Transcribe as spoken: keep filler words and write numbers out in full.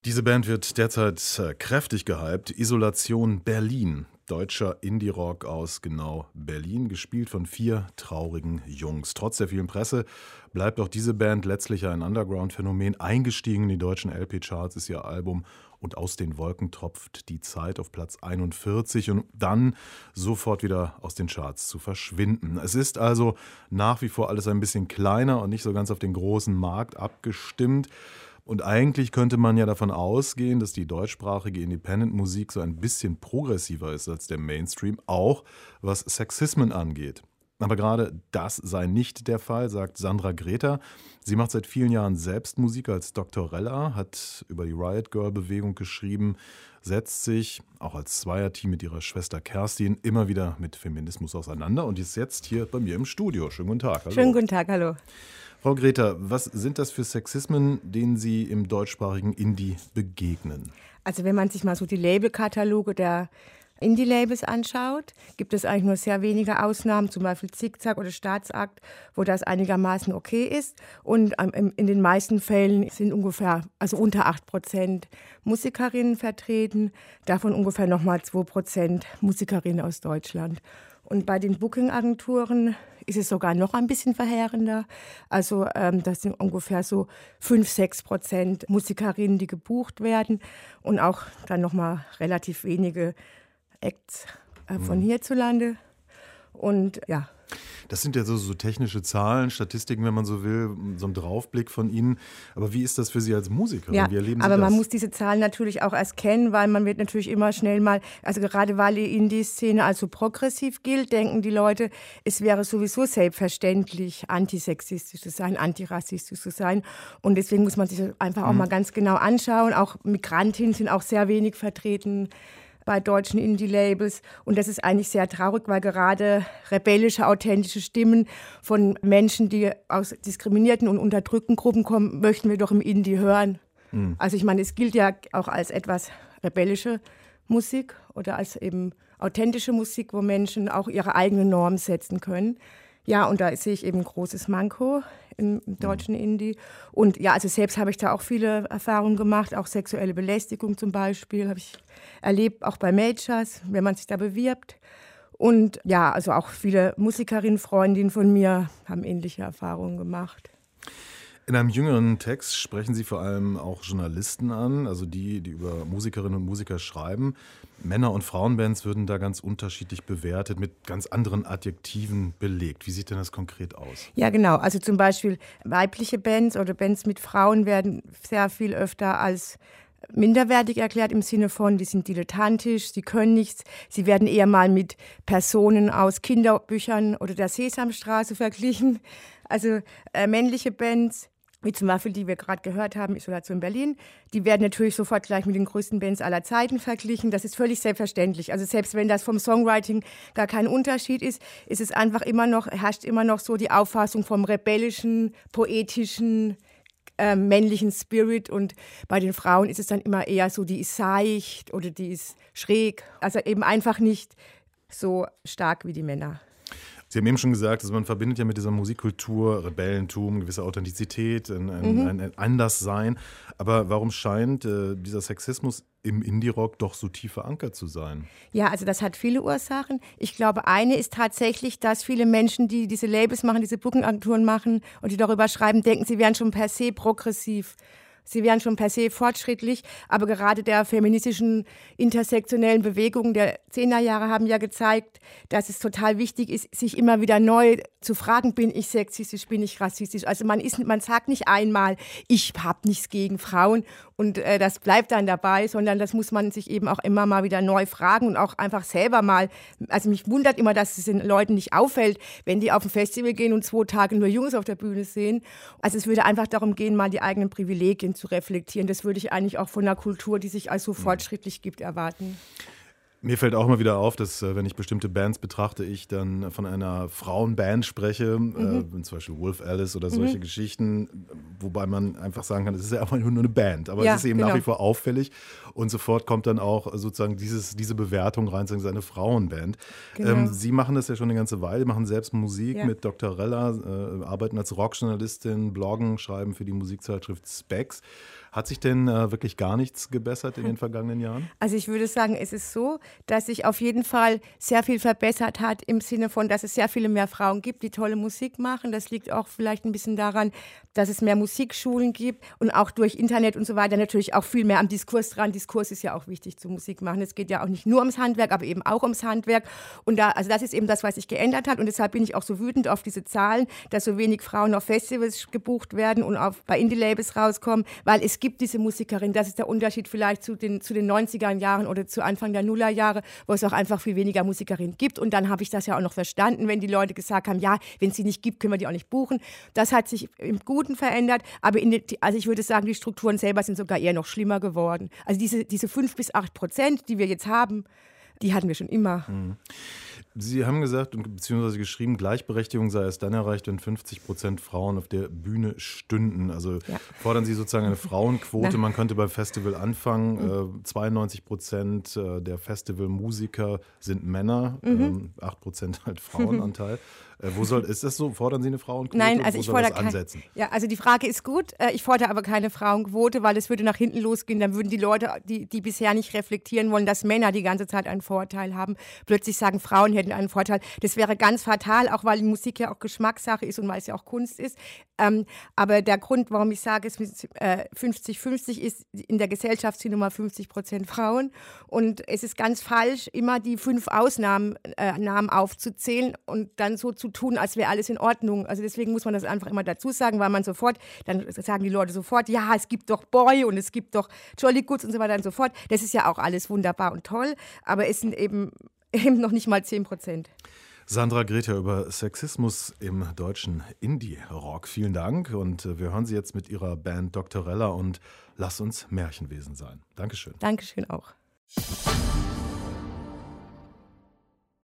Diese Band wird derzeit äh, kräftig gehypt. Isolation Berlin. Deutscher Indie-Rock aus genau Berlin, gespielt von vier traurigen Jungs. Trotz der vielen Presse bleibt auch diese Band letztlich ein Underground-Phänomen. Eingestiegen in die deutschen L P-Charts ist ihr Album Und aus den Wolken tropft die Zeit auf Platz einundvierzig und dann sofort wieder aus den Charts zu verschwinden. Es ist also nach wie vor alles ein bisschen kleiner und nicht so ganz auf den großen Markt abgestimmt. Und eigentlich könnte man ja davon ausgehen, dass die deutschsprachige Independent-Musik so ein bisschen progressiver ist als der Mainstream, auch was Sexismen angeht. Aber gerade das sei nicht der Fall, sagt Sandra Greta. Sie macht seit vielen Jahren selbst Musik als Doktorella, hat über die Riot Girl-Bewegung geschrieben, setzt sich auch als Zweierteam mit ihrer Schwester Kerstin immer wieder mit Feminismus auseinander und ist jetzt hier bei mir im Studio. Schönen guten Tag. Hallo. Schönen guten Tag, hallo. Frau Greta, was sind das für Sexismen, denen Sie im deutschsprachigen Indie begegnen? Also wenn man sich mal so die Labelkataloge der Indie-Labels anschaut, gibt es eigentlich nur sehr wenige Ausnahmen, zum Beispiel Zickzack oder Staatsakt, wo das einigermaßen okay ist. Und ähm, in den meisten Fällen sind ungefähr, also unter acht Prozent Musikerinnen vertreten, davon ungefähr nochmal zwei Prozent Musikerinnen aus Deutschland. Und bei den Booking-Agenturen ist es sogar noch ein bisschen verheerender. Also ähm, das sind ungefähr so fünf, sechs Prozent Musikerinnen, die gebucht werden und auch dann nochmal relativ wenige Acts äh, von hierzulande. Und ja. Das sind ja so, so technische Zahlen, Statistiken, wenn man so will, so ein Draufblick von Ihnen. Aber wie ist das für Sie als Musikerin? Ja, wie erleben Sie aber das? Man muss diese Zahlen natürlich auch erst kennen, weil man wird natürlich immer schnell mal, also gerade weil die Indie-Szene als so progressiv gilt, denken die Leute, es wäre sowieso selbstverständlich, antisexistisch zu sein, antirassistisch zu sein. Und deswegen muss man sich das einfach auch Mhm. mal ganz genau anschauen. Auch Migrantinnen sind auch sehr wenig vertreten bei deutschen Indie-Labels. Und das ist eigentlich sehr traurig, weil gerade rebellische, authentische Stimmen von Menschen, die aus diskriminierten und unterdrückten Gruppen kommen, möchten wir doch im Indie hören. Mhm. Also ich meine, es gilt ja auch als etwas rebellische Musik oder als eben authentische Musik, wo Menschen auch ihre eigenen Normen setzen können. Ja, und da sehe ich eben ein großes Manko im deutschen Indie. Und ja, also selbst habe ich da auch viele Erfahrungen gemacht, auch sexuelle Belästigung zum Beispiel habe ich erlebt, auch bei Majors, wenn man sich da bewirbt. Und ja, also auch viele Musikerinnen, Freundinnen von mir haben ähnliche Erfahrungen gemacht. In einem jüngeren Text sprechen Sie vor allem auch Journalisten an, also die, die über Musikerinnen und Musiker schreiben. Männer- und Frauenbands würden da ganz unterschiedlich bewertet, mit ganz anderen Adjektiven belegt. Wie sieht denn das konkret aus? Ja, genau. Also zum Beispiel weibliche Bands oder Bands mit Frauen werden sehr viel öfter als minderwertig erklärt im Sinne von, die sind dilettantisch, sie können nichts. Sie werden eher mal mit Personen aus Kinderbüchern oder der Sesamstraße verglichen. Also äh, männliche Bands, wie zum Beispiel, die wir gerade gehört haben, Isolation Berlin, die werden natürlich sofort gleich mit den größten Bands aller Zeiten verglichen. Das ist völlig selbstverständlich. Also selbst wenn das vom Songwriting gar kein Unterschied ist, ist es einfach immer noch, herrscht immer noch so die Auffassung vom rebellischen, poetischen, äh, männlichen Spirit. Und bei den Frauen ist es dann immer eher so, die ist seicht oder die ist schräg. Also eben einfach nicht so stark wie die Männer. Sie haben eben schon gesagt, also man verbindet ja mit dieser Musikkultur Rebellentum, gewisse Authentizität, ein, ein, Mhm. ein, ein Anderssein. Aber warum scheint äh, dieser Sexismus im Indie-Rock doch so tief verankert zu sein? Ja, also das hat viele Ursachen. Ich glaube, eine ist tatsächlich, dass viele Menschen, die diese Labels machen, diese Booking-Agenturen machen und die darüber schreiben, denken, sie wären schon per se progressiv. Sie wären schon per se fortschrittlich, aber gerade der feministischen, intersektionellen Bewegungen der Zehnerjahre haben ja gezeigt, dass es total wichtig ist, sich immer wieder neu zu fragen, bin ich sexistisch, bin ich rassistisch. Also man ist, man sagt nicht einmal, ich habe nichts gegen Frauen und äh, das bleibt dann dabei, sondern das muss man sich eben auch immer mal wieder neu fragen und auch einfach selber mal, also mich wundert immer, dass es den Leuten nicht auffällt, wenn die auf ein Festival gehen und zwei Tage nur Jungs auf der Bühne sehen. Also es würde einfach darum gehen, mal die eigenen Privilegien zu reflektieren. Das würde ich eigentlich auch von einer Kultur, die sich als so fortschrittlich gibt, erwarten. Mir fällt auch mal wieder auf, dass äh, wenn ich bestimmte Bands betrachte, ich dann von einer Frauenband spreche, mhm. äh, zum Beispiel Wolf Alice oder solche mhm. Geschichten, wobei man einfach sagen kann, es ist ja einfach nur eine Band, aber ja, es ist eben genau. nach wie vor auffällig und sofort kommt dann auch sozusagen dieses, diese Bewertung rein, sagen, es ist eine Frauenband. Genau. Ähm, Sie machen das ja schon eine ganze Weile, machen selbst Musik ja. mit Doktorella, äh, arbeiten als Rockjournalistin, bloggen, schreiben für die Musikzeitschrift Specs. Hat sich denn äh, wirklich gar nichts gebessert in den vergangenen Jahren? Also ich würde sagen, es ist so, dass sich auf jeden Fall sehr viel verbessert hat im Sinne von, dass es sehr viele mehr Frauen gibt, die tolle Musik machen. Das liegt auch vielleicht ein bisschen daran, dass es mehr Musikschulen gibt und auch durch Internet und so weiter natürlich auch viel mehr am Diskurs dran. Diskurs ist ja auch wichtig zu Musik machen. Es geht ja auch nicht nur ums Handwerk, aber eben auch ums Handwerk. Und da, also das ist eben das, was sich geändert hat. Und deshalb bin ich auch so wütend auf diese Zahlen, dass so wenig Frauen auf Festivals gebucht werden und auf, bei Indie-Labels rauskommen, weil es gibt diese Musikerin. Das ist der Unterschied vielleicht zu den, zu den neunziger Jahren oder zu Anfang der Nullerjahre, wo es auch einfach viel weniger Musikerinnen gibt. Und dann habe ich das ja auch noch verstanden, wenn die Leute gesagt haben, ja, wenn es sie nicht gibt, können wir die auch nicht buchen. Das hat sich im Guten verändert, aber in den, also ich würde sagen, die Strukturen selber sind sogar eher noch schlimmer geworden. Also diese, diese fünf bis acht Prozent, die wir jetzt haben, die hatten wir schon immer. Mhm. Sie haben gesagt und beziehungsweise geschrieben, Gleichberechtigung sei erst dann erreicht, wenn fünfzig Prozent Frauen auf der Bühne stünden. Also ja. Fordern Sie sozusagen eine Frauenquote. Na. Man könnte beim Festival anfangen. Mhm. Äh, zweiundneunzig Prozent der Festivalmusiker sind Männer, mhm. ähm, acht Prozent halt Frauenanteil. Äh, wo soll, ist das so? Fordern Sie eine Frauenquote? Nein, also wo ich soll fordere das ansetzen? Kein, ja, also die Frage ist gut. Äh, ich fordere aber keine Frauenquote, weil es würde nach hinten losgehen. Dann würden die Leute, die, die bisher nicht reflektieren wollen, dass Männer die ganze Zeit einen Vorteil haben, plötzlich sagen, Frauen hätten einen Vorteil. Das wäre ganz fatal, auch weil die Musik ja auch Geschmackssache ist und weil es ja auch Kunst ist. Ähm, aber der Grund, warum ich sage, es ist fünfzig fünfzig ist, in der Gesellschaft sind nun mal fünfzig Prozent Frauen. Und es ist ganz falsch, immer die fünf Ausnahmen äh, Namen aufzuzählen und dann so zu tun, als wäre alles in Ordnung. Also deswegen muss man das einfach immer dazu sagen, weil man sofort, dann sagen die Leute sofort, ja, es gibt doch Boy und es gibt doch Jolly Goods und so weiter und so fort. Das ist ja auch alles wunderbar und toll, aber es sind eben, eben noch nicht mal zehn Prozent. Sandra Greta über Sexismus im deutschen Indie-Rock. Vielen Dank und wir hören Sie jetzt mit Ihrer Band Doktorella und Lass uns Märchenwesen sein. Dankeschön. Dankeschön auch.